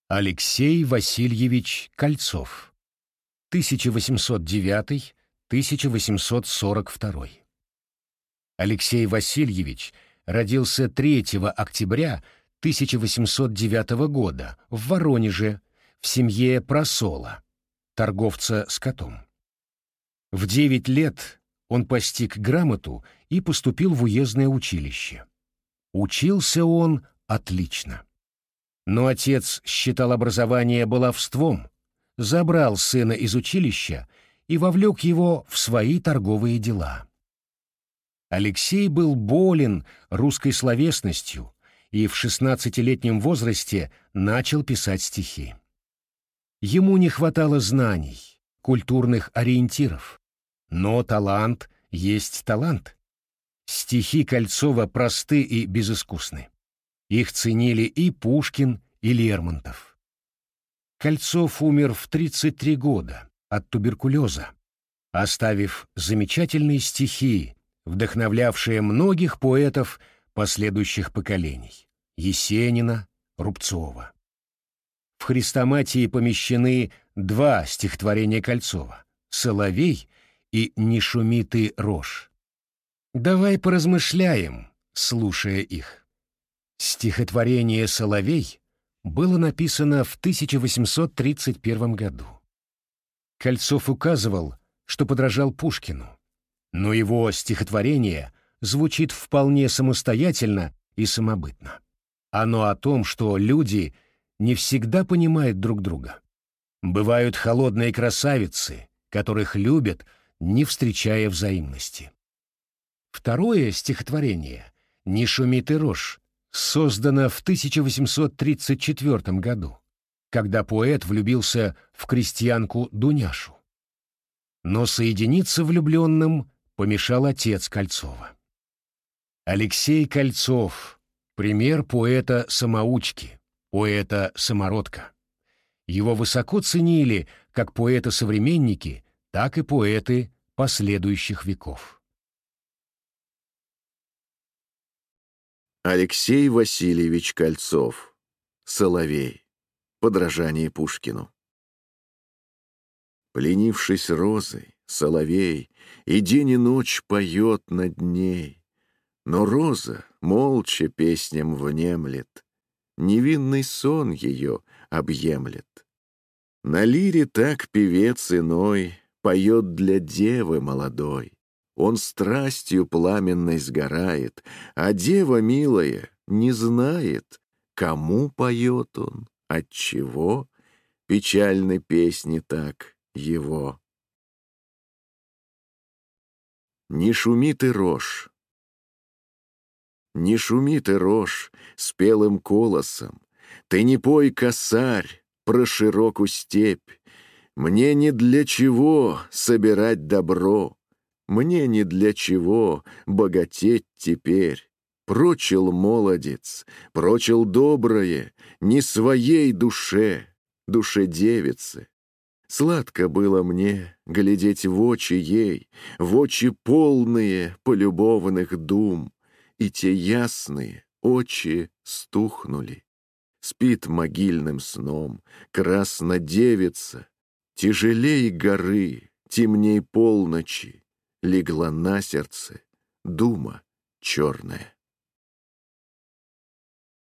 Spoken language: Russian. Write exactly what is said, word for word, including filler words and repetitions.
Алексей Васильевич Кольцов. тысяча восемьсот девятый — тысяча восемьсот сорок второй. Алексей Васильевич родился третьего октября тысяча восемьсот девятого года в Воронеже в семье просола, торговца скотом. В девять лет он постиг грамоту и поступил в уездное училище. Учился он отлично. Но отец считал образование баловством, забрал сына из училища и вовлек его в свои торговые дела. Алексей был болен русской словесностью и в шестнадцатилетнем возрасте начал писать стихи. Ему не хватало знаний, культурных ориентиров, но талант есть талант. Стихи Кольцова просты и безыскусны. Их ценили и Пушкин, и Лермонтов. Кольцов умер в тридцать три года от туберкулеза, оставив замечательные стихи, вдохновлявшие многих поэтов последующих поколений — Есенина, Рубцова. В хрестоматии помещены два стихотворения Кольцова — «Соловей» и «Не шуми ты, рожь». Давай поразмышляем, слушая их. Стихотворение «Соловей» было написано в тысяча восемьсот тридцать первом году. Кольцов указывал, что подражал Пушкину, но его стихотворение звучит вполне самостоятельно и самобытно. Оно о том, что люди не всегда понимают друг друга. Бывают холодные красавицы, которых любят, не встречая взаимности. Второе стихотворение «Не шуми ты, рожь» создано в тысяча восемьсот тридцать четвёртом году, когда поэт влюбился в крестьянку Дуняшу. Но соединиться влюбленным помешал отец Кольцова. Алексей Кольцов — пример поэта-самоучки, поэта-самородка. Его высоко ценили как поэты-современники, так и поэты последующих веков. Алексей Васильевич Кольцов. Соловей. Подражание Пушкину. Пленившись розой, соловей и день и ночь поет над ней, но роза молча песням внемлет, невинный сон ее объемлет. На лире так певец иной поет для девы молодой. Он страстью пламенной сгорает, а дева милая не знает, кому поет он, отчего печальной песни так его. Не шуми ты, рожь, не шуми ты, рожь, спелым колосом, ты не пой, косарь, про широкую степь. Мне не для чего собирать добро, мне не для чего богатеть теперь. Прочил молодец, прочил доброе, не своей душе, душе девицы. Сладко было мне глядеть в очи ей, в очи полные полюбованных дум, и те ясные очи стухнули. Спит могильным сном красна девица, тяжелей горы, темней полночи, легла на сердце дума черная.